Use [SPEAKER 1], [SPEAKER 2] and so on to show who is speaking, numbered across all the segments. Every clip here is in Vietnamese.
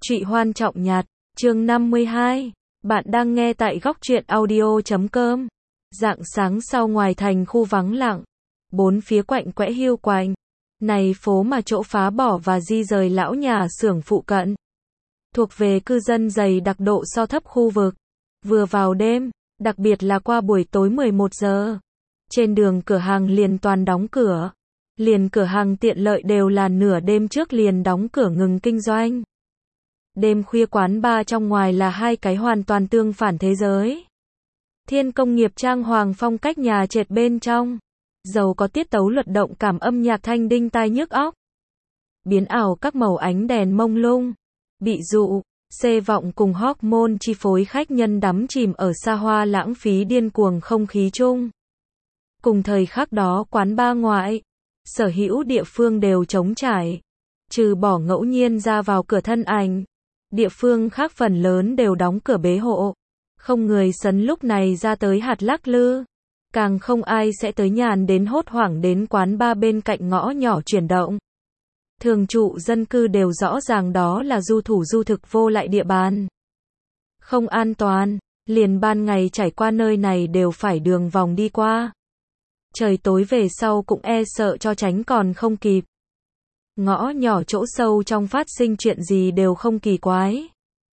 [SPEAKER 1] Trụy Hoan Trọng Nhạt, chương 52. Bạn đang nghe tại góc truyện audio.com. Rạng sáng sau ngoài thành khu vắng lặng, bốn phía quạnh quẽ hiu quạnh. Này phố mà chỗ phá bỏ và di rời lão nhà xưởng phụ cận, thuộc về cư dân dày đặc độ so thấp khu vực. Vừa vào đêm, đặc biệt là qua buổi tối 11 giờ, trên đường cửa hàng liền toàn đóng cửa. Liền cửa hàng tiện lợi đều là nửa đêm trước liền đóng cửa ngừng kinh doanh. Đêm khuya quán bar trong ngoài là hai cái hoàn toàn tương phản thế giới. Thiên công nghiệp trang hoàng phong cách nhà trệt bên trong, giàu có tiết tấu luật động cảm âm nhạc thanh đinh tai nhức óc. Biến ảo các màu ánh đèn mông lung, bị dụ, xê vọng cùng hormone chi phối khách nhân đắm chìm ở xa hoa lãng phí điên cuồng không khí chung. Cùng thời khắc đó quán bar ngoại, sở hữu địa phương đều trống trải, trừ bỏ ngẫu nhiên ra vào cửa thân ảnh. Địa phương khác phần lớn đều đóng cửa bế hộ. Không người sấn lúc này ra tới hạt lắc lư. Càng không ai sẽ tới nhàn đến hốt hoảng đến quán bar bên cạnh ngõ nhỏ chuyển động. Thường trụ dân cư đều rõ ràng đó là du thủ du thực vô lại địa bàn. Không an toàn, liền ban ngày trải qua nơi này đều phải đường vòng đi qua. Trời tối về sau cũng e sợ cho tránh còn không kịp. Ngõ nhỏ chỗ sâu trong phát sinh chuyện gì đều không kỳ quái.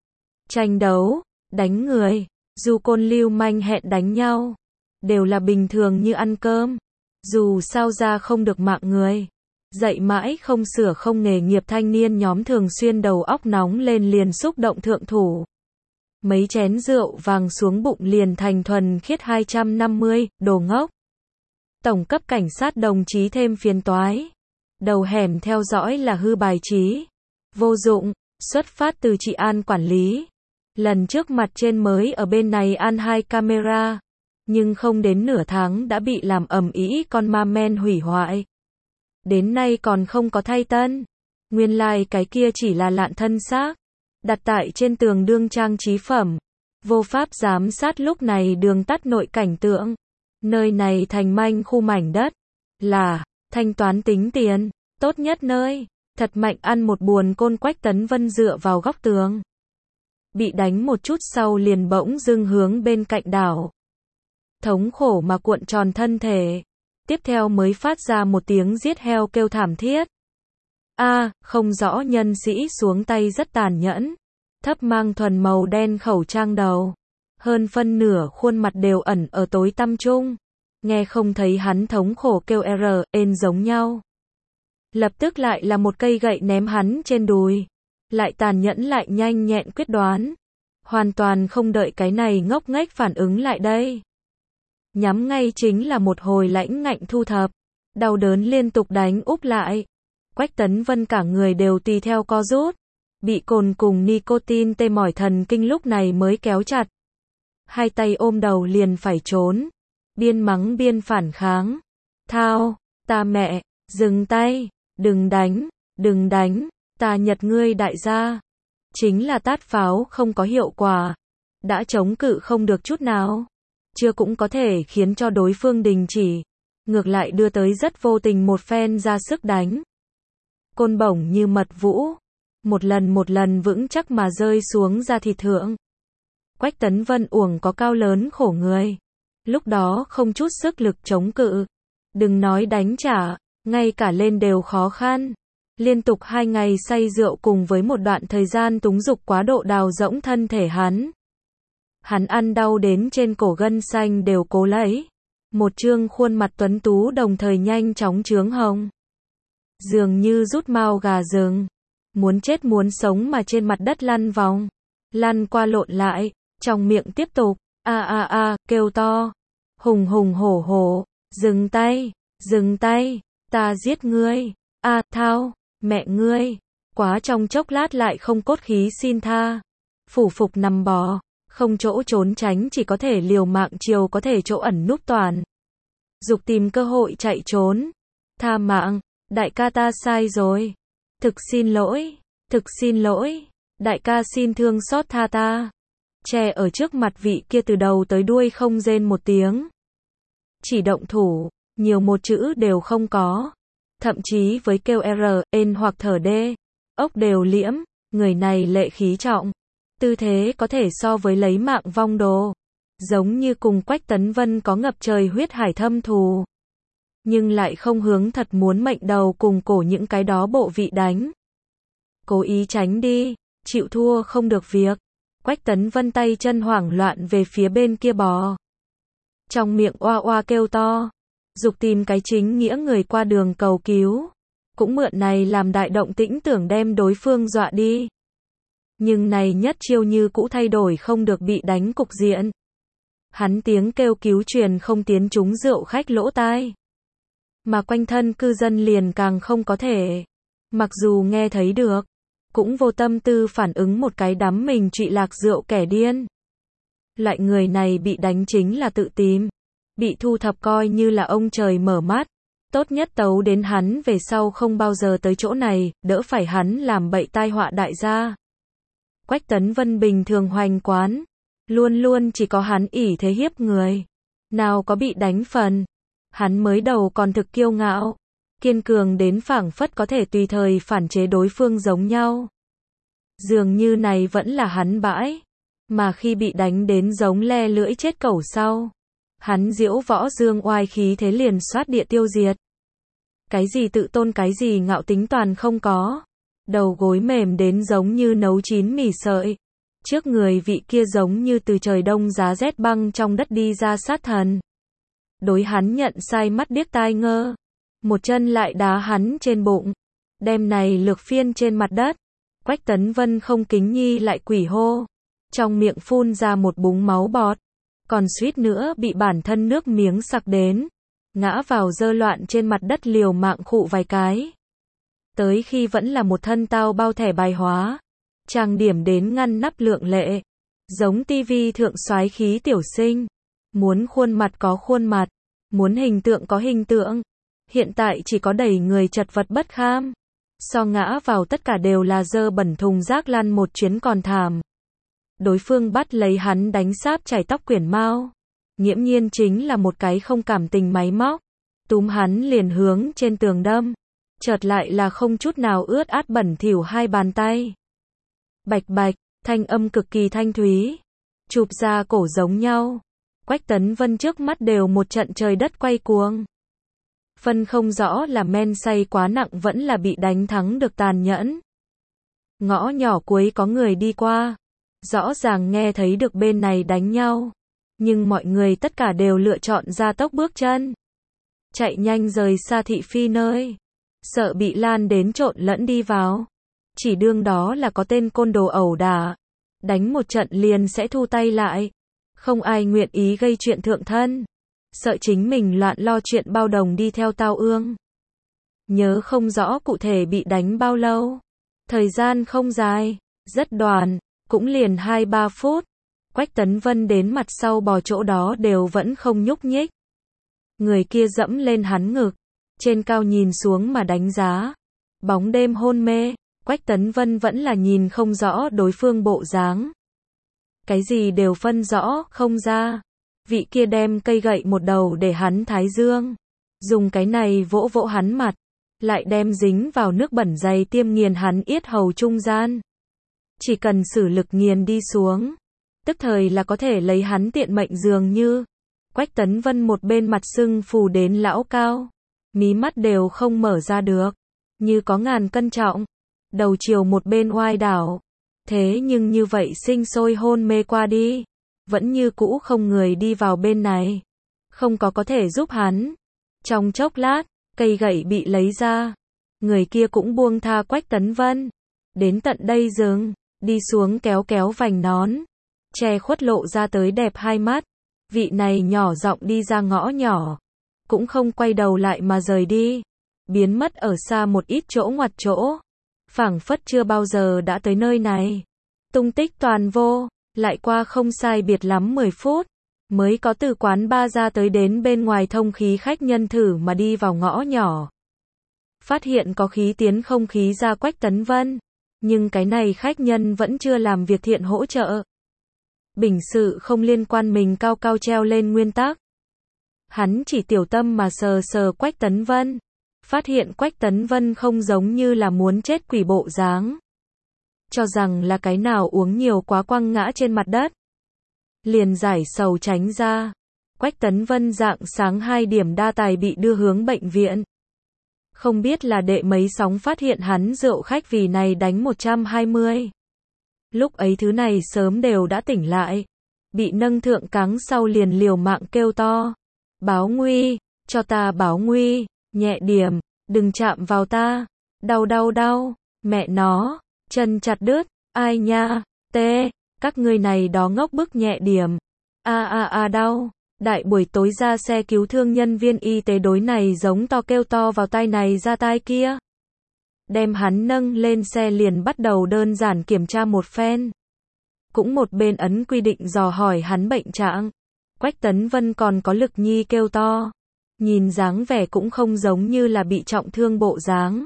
[SPEAKER 1] Tranh đấu, đánh người, dù côn lưu manh hẹn đánh nhau, đều là bình thường như ăn cơm. Dù sao ra không được mạng người. Dạy mãi không sửa không nghề nghiệp thanh niên nhóm thường xuyên đầu óc nóng lên liền xúc động thượng thủ. Mấy chén rượu vàng xuống bụng liền thành thuần khiết 250, đồ ngốc. Tổng cấp cảnh sát đồng chí thêm phiền toái. Đầu hẻm theo dõi là hư bài trí. Vô dụng, xuất phát từ trị an quản lý. Lần trước mặt trên mới ở bên này an 2 camera. Nhưng không đến nửa tháng đã bị làm ầm ĩ con ma men hủy hoại. Đến nay còn không có thay tân. Nguyên lai cái kia chỉ là lạn thân xác. Đặt tại trên tường đương trang trí phẩm. Vô pháp giám sát lúc này đường tắt nội cảnh tượng. Nơi này thành manh khu mảnh đất. Là thanh toán tính tiền, tốt nhất nơi. Thật mạnh ăn một buồn côn Quách Tấn Vân dựa vào góc tường. Bị đánh một chút sau liền bỗng dưng hướng bên cạnh đảo. Thống khổ mà cuộn tròn thân thể. Tiếp theo mới phát ra một tiếng giết heo kêu thảm thiết. Không rõ nhân sĩ xuống tay rất tàn nhẫn. Thấp mang thuần màu đen khẩu trang đầu. Hơn phân nửa khuôn mặt đều ẩn ở tối tăm chung. Nghe không thấy hắn thống khổ kêu ên giống nhau. Lập tức lại là một cây gậy ném hắn trên đùi. Lại tàn nhẫn lại nhanh nhẹn quyết đoán. Hoàn toàn không đợi cái này ngốc nghếch phản ứng lại đây. Nhắm ngay chính là một hồi lãnh ngạnh thu thập. Đau đớn liên tục đánh úp lại. Quách Tấn Vân cả người đều tùy theo co rút. Bị cồn cùng nicotine tê mỏi thần kinh lúc này mới kéo chặt. Hai tay ôm đầu liền phải trốn. Biên mắng biên phản kháng. Thao, ta mẹ, dừng tay, đừng đánh, ta nhật ngươi đại gia. Chính là tát pháo không có hiệu quả. Đã chống cự không được chút nào. Chưa cũng có thể khiến cho đối phương đình chỉ. Ngược lại đưa tới rất vô tình một phen ra sức đánh. Côn bổng như mật vũ. Một lần vững chắc mà rơi xuống ra thịt thượng. Quách Tấn Vân uổng có cao lớn khổ người. Lúc đó không chút sức lực chống cự. Đừng nói đánh trả, ngay cả lên đều khó khăn. Liên tục 2 ngày say rượu cùng với một đoạn thời gian túng dục quá độ đào rỗng thân thể hắn. Hắn ăn đau đến trên cổ gân xanh đều cố lấy. Một trương khuôn mặt tuấn tú đồng thời nhanh chóng chướng hồng. Dường như rút mao gà rừng. Muốn chết muốn sống mà trên mặt đất lăn vòng. Lăn qua lộn lại, trong miệng tiếp tục. Kêu to. Hùng hổ hổ. Dừng tay, ta giết ngươi. Thao, mẹ ngươi. Quá trong chốc lát lại không cốt khí xin tha. Phủ phục nằm bò. Không chỗ trốn tránh chỉ có thể liều mạng chiều có thể chỗ ẩn núp toàn. Dục tìm cơ hội chạy trốn. Tha mạng, đại ca ta sai rồi. Thực xin lỗi, đại ca xin thương xót tha ta. Che ở trước mặt vị kia từ đầu tới đuôi không rên một tiếng. Chỉ động thủ, nhiều một chữ đều không có. Thậm chí với kêu ên hoặc thở đê, ốc đều liễm, Người này lệ khí trọng, tư thế có thể so với lấy mạng vong đồ, giống như cùng Quách Tấn Vân có ngập trời huyết hải thâm thù, nhưng lại không hướng thật muốn mệnh đầu cùng cổ những cái đó bộ vị đánh. Cố ý tránh đi, chịu thua không được việc. Quách Tấn Vân tay chân hoảng loạn về phía bên kia bò. Trong miệng oa oa kêu to, dục tìm cái chính nghĩa người qua đường cầu cứu. Cũng mượn này làm đại động tĩnh tưởng đem đối phương dọa đi. Nhưng này nhất chiêu như cũ thay đổi không được bị đánh cục diện. Hắn tiếng kêu cứu truyền không tiến trúng rượu khách lỗ tai. Mà quanh thân cư dân liền càng không có thể. Mặc dù nghe thấy được, cũng vô tâm tư phản ứng một cái đắm mình trụy lạc rượu kẻ điên. Loại người này bị đánh chính là tự tìm. Bị thu thập coi như là ông trời mở mắt. Tốt nhất tấu đến hắn về sau không bao giờ tới chỗ này, đỡ phải hắn làm bậy tai họa đại gia. Quách Tấn Vân bình thường hoành quán, luôn luôn chỉ có hắn ỷ thế hiếp người. Nào có bị đánh phần. Hắn mới đầu còn thực kiêu ngạo, kiên cường đến phảng phất có thể tùy thời phản chế đối phương giống nhau. Dường như này vẫn là hắn bãi, mà khi bị đánh đến giống le lưỡi chết cẩu sau, hắn diễu võ dương oai khí thế liền xoát địa tiêu diệt. Cái gì tự tôn cái gì ngạo tính toàn không có. Đầu gối mềm đến giống như nấu chín mì sợi. Trước người vị kia giống như từ trời đông giá rét băng trong đất đi ra sát thần. Đối hắn nhận sai mắt điếc tai ngơ. Một chân lại đá hắn trên bụng. Đem này lược phiên trên mặt đất. Quách Tấn Vân không kính nhi lại quỷ hô. Trong miệng phun ra một búng máu bọt. Còn suýt nữa bị bản thân nước miếng sặc đến. Ngã vào dơ loạn trên mặt đất liều mạng khụ vài cái. Tới khi vẫn là một thân tao bao thẻ bài hóa. Trang điểm đến ngăn nắp lượng lệ. Giống tivi thượng soái khí tiểu sinh. Muốn khuôn mặt có khuôn mặt. Muốn hình tượng có hình tượng. Hiện tại chỉ có đẩy người chật vật bất kham. So ngã vào tất cả đều là dơ bẩn thùng rác lăn một chuyến còn thảm. Đối phương bắt lấy hắn đánh sáp chảy tóc quyển mao. Nghiễm nhiên chính là một cái không cảm tình máy móc. Túm hắn liền hướng trên tường đâm. Chợt lại là không chút nào ướt át bẩn thỉu hai bàn tay. Bạch bạch, thanh âm cực kỳ thanh thúy. Chụp ra cổ giống nhau. Quách Tấn Vân trước mắt đều một trận trời đất quay cuồng. Phân không rõ là men say quá nặng vẫn là bị đánh thắng được tàn nhẫn. Ngõ nhỏ cuối có người đi qua. Rõ ràng nghe thấy được bên này đánh nhau. Nhưng mọi người tất cả đều lựa chọn gia tốc bước chân. Chạy nhanh rời xa thị phi nơi. Sợ bị lan đến trộn lẫn đi vào. Chỉ đương đó là có tên côn đồ ẩu đả. Đánh một trận liền sẽ thu tay lại. Không ai nguyện ý gây chuyện thượng thân. Sợ chính mình loạn lo chuyện bao đồng đi theo tao ương. Nhớ không rõ cụ thể bị đánh bao lâu. Thời gian không dài, rất đoàn, cũng liền 2-3 phút. Quách Tấn Vân đến mặt sau bò chỗ đó đều vẫn không nhúc nhích. Người kia dẫm lên hắn ngực, trên cao nhìn xuống mà đánh giá. Bóng đêm hôn mê, Quách Tấn Vân vẫn là nhìn không rõ đối phương bộ dáng. Cái gì đều phân rõ không ra. Vị kia đem cây gậy một đầu để hắn thái dương. Dùng cái này vỗ vỗ hắn mặt. Lại đem dính vào nước bẩn dày tiêm nghiền hắn yết hầu trung gian. Chỉ cần sử lực nghiền đi xuống. Tức thời là có thể lấy hắn tiện mệnh dường như. Quách Tấn Vân một bên mặt sưng phù đến lão cao. Mí mắt đều không mở ra được. Như có ngàn cân trọng. Đầu chiều một bên oai đảo. Thế nhưng như vậy sinh sôi hôn mê qua đi. Vẫn như cũ không người đi vào bên này. Không có thể giúp hắn. Trong chốc lát, cây gậy bị lấy ra. Người kia cũng buông tha Quách Tấn Vân. Đến tận đây dừng, đi xuống kéo kéo vành nón. Che khuất lộ ra tới đẹp hai mắt. Vị này nhỏ giọng đi ra ngõ nhỏ. Cũng không quay đầu lại mà rời đi. Biến mất ở xa một ít chỗ ngoặt chỗ. Phảng phất chưa bao giờ đã tới nơi này. Tung tích toàn vô. Lại qua không sai biệt lắm 10 phút. Mới có từ quán ba ra tới đến bên ngoài thông khí khách nhân thử mà đi vào ngõ nhỏ. Phát hiện có khí tiến không khí ra Quách Tấn Vân. Nhưng cái này khách nhân vẫn chưa làm việc thiện hỗ trợ. Bình sự không liên quan mình cao cao treo lên nguyên tắc. Hắn chỉ tiểu tâm mà sờ sờ Quách Tấn Vân. Phát hiện Quách Tấn Vân không giống như là muốn chết quỷ bộ dáng. cho rằng là cái nào uống nhiều quá quăng ngã trên mặt đất. Liền giải sầu tránh ra. Quách Tấn Vân rạng sáng 2 điểm đa tài bị đưa hướng bệnh viện. Không biết là đệ mấy sóng phát hiện hắn rượu khách vì này đánh 120. Lúc ấy thứ này sớm đều đã tỉnh lại. Bị nâng thượng cáng sau liền liều mạng kêu to. Báo nguy, cho ta báo nguy, nhẹ điểm, đừng chạm vào ta. Đau đau đau, mẹ nó, chân chặt đứt, ai nha, tê, các ngươi này đó ngốc bức nhẹ điểm. Đau. Đại buổi tối ra xe cứu thương nhân viên y tế đối này giống to kêu to vào tai này ra tai kia. Đem hắn nâng lên xe liền bắt đầu đơn giản kiểm tra một phen. Cũng một bên ấn quy định dò hỏi hắn bệnh trạng. Quách Tấn Vân còn có lực nhi kêu to. Nhìn dáng vẻ cũng không giống như là bị trọng thương bộ dáng.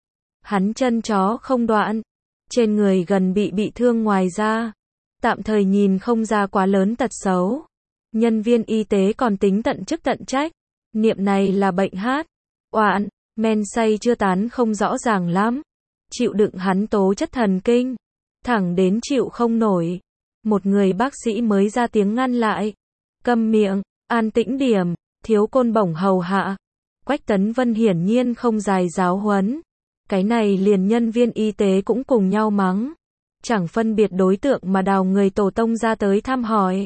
[SPEAKER 1] Hắn chân chó không đoạn. Trên người gần bị thương ngoài ra. Tạm thời nhìn không ra quá lớn tật xấu. Nhân viên y tế còn tính tận chức tận trách. Niệm này là bệnh hát. Oạn, men say chưa tán không rõ ràng lắm. Chịu đựng hắn tố chất thần kinh. Thẳng đến chịu không nổi. Một người bác sĩ mới ra tiếng ngăn lại. Câm miệng, an tĩnh điểm, thiếu côn bổng hầu hạ. Quách Tấn Vân hiển nhiên không dài giáo huấn. Cái này liền nhân viên y tế cũng cùng nhau mắng. Chẳng phân biệt đối tượng mà đào người tổ tông ra tới thăm hỏi.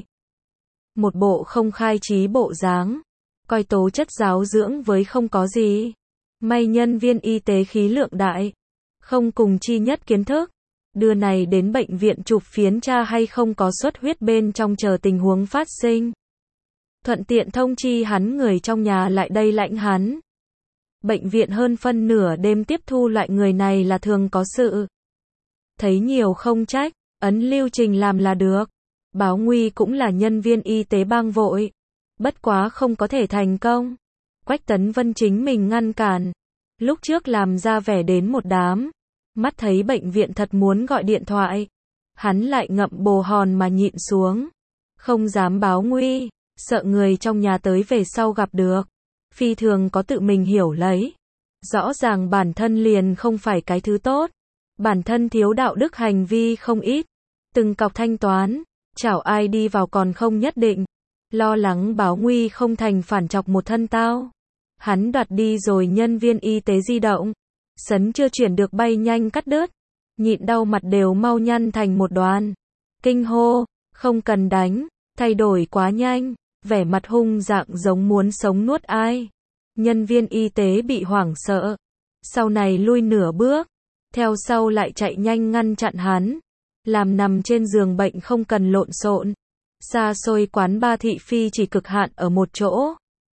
[SPEAKER 1] Một bộ không khai trí bộ dáng. Coi tố chất giáo dưỡng với không có gì. May nhân viên y tế khí lượng đại. Không cùng chi nhất kiến thức. Đưa này đến bệnh viện chụp phiến tra hay không có xuất huyết bên trong chờ tình huống phát sinh. Thuận tiện thông chi hắn người trong nhà lại đây lãnh hắn. Bệnh viện hơn phân nửa đêm tiếp thu loại người này là thường có sự. Thấy nhiều không trách, ấn lưu trình làm là được. Báo nguy cũng là nhân viên y tế bang vội. Bất quá không có thể thành công. Quách Tấn Vân chính mình ngăn cản. Lúc trước làm ra vẻ đến một đám. Mắt thấy bệnh viện thật muốn gọi điện thoại. Hắn lại ngậm bồ hòn mà nhịn xuống. Không dám báo nguy. Sợ người trong nhà tới về sau gặp được. Phi thường có tự mình hiểu lấy. Rõ ràng bản thân liền không phải cái thứ tốt. Bản thân thiếu đạo đức hành vi không ít. Từng cọc thanh toán. Chảo ai đi vào còn không nhất định. Lo lắng báo nguy không thành phản chọc một thân tao. Hắn đoạt đi rồi nhân viên y tế di động. Sấn chưa chuyển được bay nhanh cắt đứt. Nhịn đau mặt đều mau nhăn thành một đoàn. Kinh hô, không cần đánh, thay đổi quá nhanh, vẻ mặt hung dạng giống muốn sống nuốt ai. Nhân viên y tế bị hoảng sợ. Sau này lui nửa bước. Theo sau lại chạy nhanh ngăn chặn hắn. Làm nằm trên giường bệnh không cần lộn xộn. Xa xôi quán ba thị phi chỉ cực hạn ở một chỗ.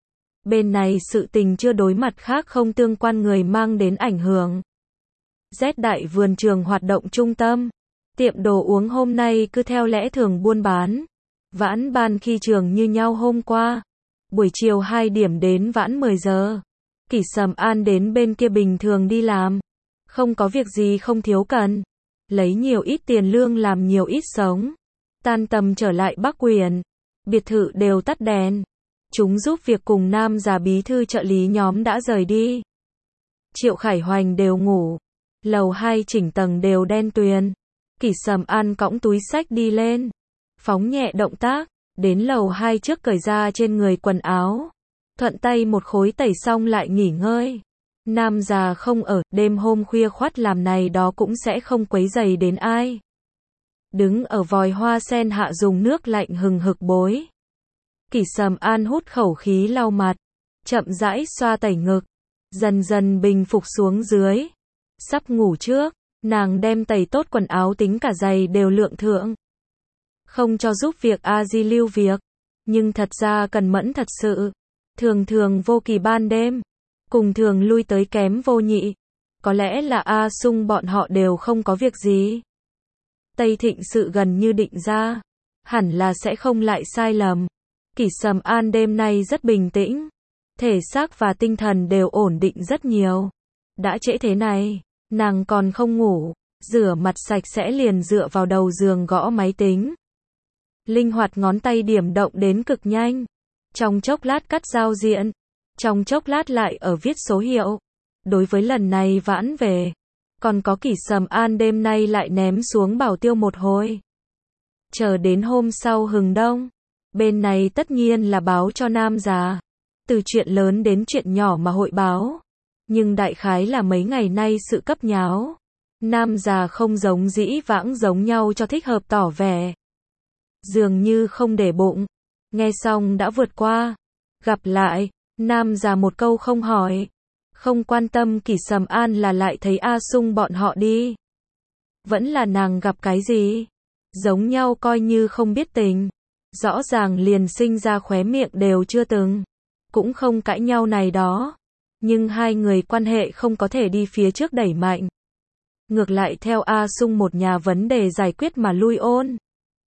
[SPEAKER 1] Bên này sự tình chưa đối mặt khác không tương quan người mang đến ảnh hưởng. Z đại vườn trường hoạt động trung tâm. Tiệm đồ uống hôm nay cứ theo lẽ thường buôn bán. Vãn ban khi trường như nhau hôm qua. Buổi chiều 2 điểm đến vãn 10 giờ. Kỷ Sầm An đến bên kia bình thường đi làm. Không có việc gì không thiếu cần. Lấy nhiều ít tiền lương làm nhiều ít sống. Tan tầm trở lại Bắc Quyền. Biệt thự đều tắt đèn. Chúng giúp việc cùng nam già bí thư trợ lý nhóm đã rời đi. Triệu Khải Hoành đều ngủ. Lầu 2 chỉnh tầng đều đen tuyền. Kỷ Sầm An cõng túi xách đi lên. Phóng nhẹ động tác. Đến lầu 2 trước cởi ra trên người quần áo. Thuận tay một khối tẩy xong lại nghỉ ngơi. Nam già không ở, đêm hôm khuya khoắt làm này đó cũng sẽ không quấy rầy đến ai. Đứng ở vòi hoa sen hạ dùng nước lạnh hừng hực bối. Kỷ Sầm An hút khẩu khí lau mặt. Chậm rãi xoa tẩy ngực. Dần dần bình phục xuống dưới. Sắp ngủ trước, nàng đem tẩy tốt quần áo tính cả giày đều lượng thượng. Không cho giúp việc A Di lưu việc. Nhưng thật ra cần mẫn thật sự. Thường thường vô kỳ ban đêm. Cùng thường lui tới kém vô nhị. Có lẽ là A Sung bọn họ đều không có việc gì. Tây Thịnh sự gần như định ra. Hẳn là sẽ không lại sai lầm. Kỷ Sầm An đêm nay rất bình tĩnh. Thể xác và tinh thần đều ổn định rất nhiều. Đã trễ thế này, nàng còn không ngủ. Rửa mặt sạch sẽ liền dựa vào đầu giường gõ máy tính. Linh hoạt ngón tay điểm động đến cực nhanh. Trong chốc lát cắt giao diện. Trong chốc lát lại ở viết số hiệu. Đối với lần này vãn về, Còn có Kỷ Sầm An đêm nay lại ném xuống Bảo Tiêu một hồi. Chờ đến hôm sau hừng đông, bên này tất nhiên là báo cho Nam già. Từ chuyện lớn đến chuyện nhỏ mà hội báo. Nhưng đại khái là mấy ngày nay sự cấp nháo. Nam già không giống dĩ vãng giống nhau cho thích hợp tỏ vẻ. Dường như không để bụng. Nghe xong đã vượt qua. Gặp lại, Nam già một câu không hỏi. Không quan tâm Kỷ Sầm An là lại thấy A Sung bọn họ đi. Vẫn là nàng gặp cái gì? Giống nhau coi như không biết tình. Rõ ràng liền sinh ra khóe miệng đều chưa từng. Cũng không cãi nhau này đó. Nhưng hai người quan hệ không có thể đi phía trước đẩy mạnh. Ngược lại theo A Sung một nhà vấn đề giải quyết mà lui ôn.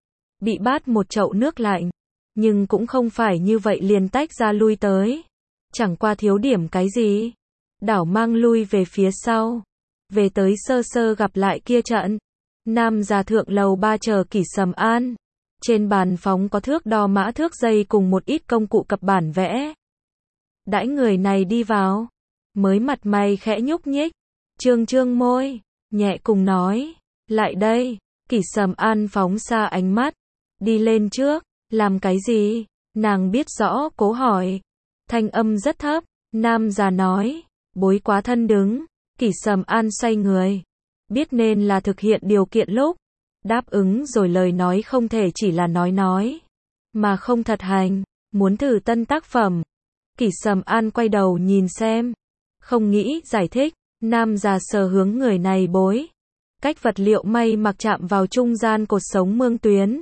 [SPEAKER 1] Bị bát một chậu nước lạnh. Nhưng cũng không phải như vậy liền tách ra lui tới. Chẳng qua thiếu điểm cái gì. Đảo mang lui về phía sau. Về tới sơ sơ gặp lại kia trận. Nam già thượng lầu 3 chờ Kỷ Sầm An. Trên bàn phóng có thước đo mã thước dây cùng một ít công cụ cập bản vẽ. Đãi người này đi vào. Mới mặt mày khẽ nhúc nhích. Trương trương môi. Nhẹ cùng nói. Lại đây. Kỷ Sầm An phóng xa ánh mắt. Đi lên trước. Làm cái gì? Nàng biết rõ cố hỏi. Thanh âm rất thấp. Nam già nói. Bối quá thân đứng. Kỷ Sầm An xoay người. Biết nên là thực hiện điều kiện lúc. Đáp ứng rồi lời nói không thể chỉ là nói. Mà không thật hành. Muốn thử tân tác phẩm. Kỷ Sầm An quay đầu nhìn xem. Không nghĩ giải thích. Nam già sờ hướng người này bối. Cách vật liệu may mặc chạm vào trung gian cột sống mương tuyến.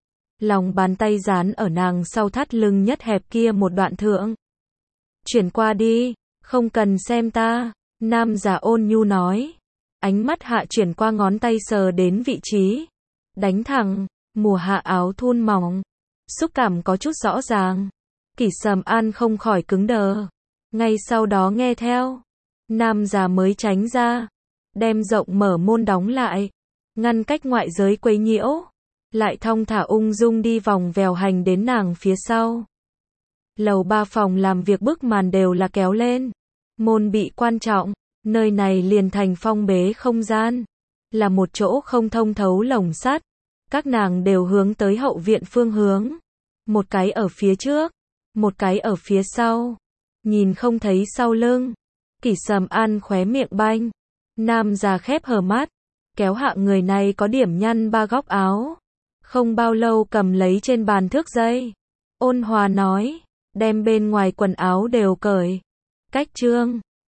[SPEAKER 1] Lòng bàn tay dán ở nàng sau thắt lưng nhất hẹp kia một đoạn thượng. Chuyển qua đi. Không cần xem ta. Nam già ôn nhu nói. Ánh mắt hạ chuyển qua ngón tay sờ đến vị trí. Đánh thẳng. Mùa hạ áo thun mỏng. Xúc cảm có chút rõ ràng. Kỷ Sầm An không khỏi cứng đờ. Ngay sau đó nghe theo. Nam già mới tránh ra. Đem rộng mở môn đóng lại. Ngăn cách ngoại giới quấy nhiễu. Lại thong thả ung dung đi vòng vèo hành đến nàng phía sau. Lầu 3 phòng làm việc bức màn đều là kéo lên. Môn bị quan trọng. Nơi này liền thành phong bế không gian. Là một chỗ không thông thấu lồng sắt. Các nàng đều hướng tới hậu viện phương hướng. Một cái ở phía trước. Một cái ở phía sau. Nhìn không thấy sau lưng. Kỷ Sầm An khóe miệng banh. Nam già khép hờ mắt. Kéo hạ người này có điểm nhăn ba góc áo. Không bao lâu cầm lấy trên bàn thước dây. Ôn hòa nói. Đem bên ngoài quần áo đều cởi. Cách trương.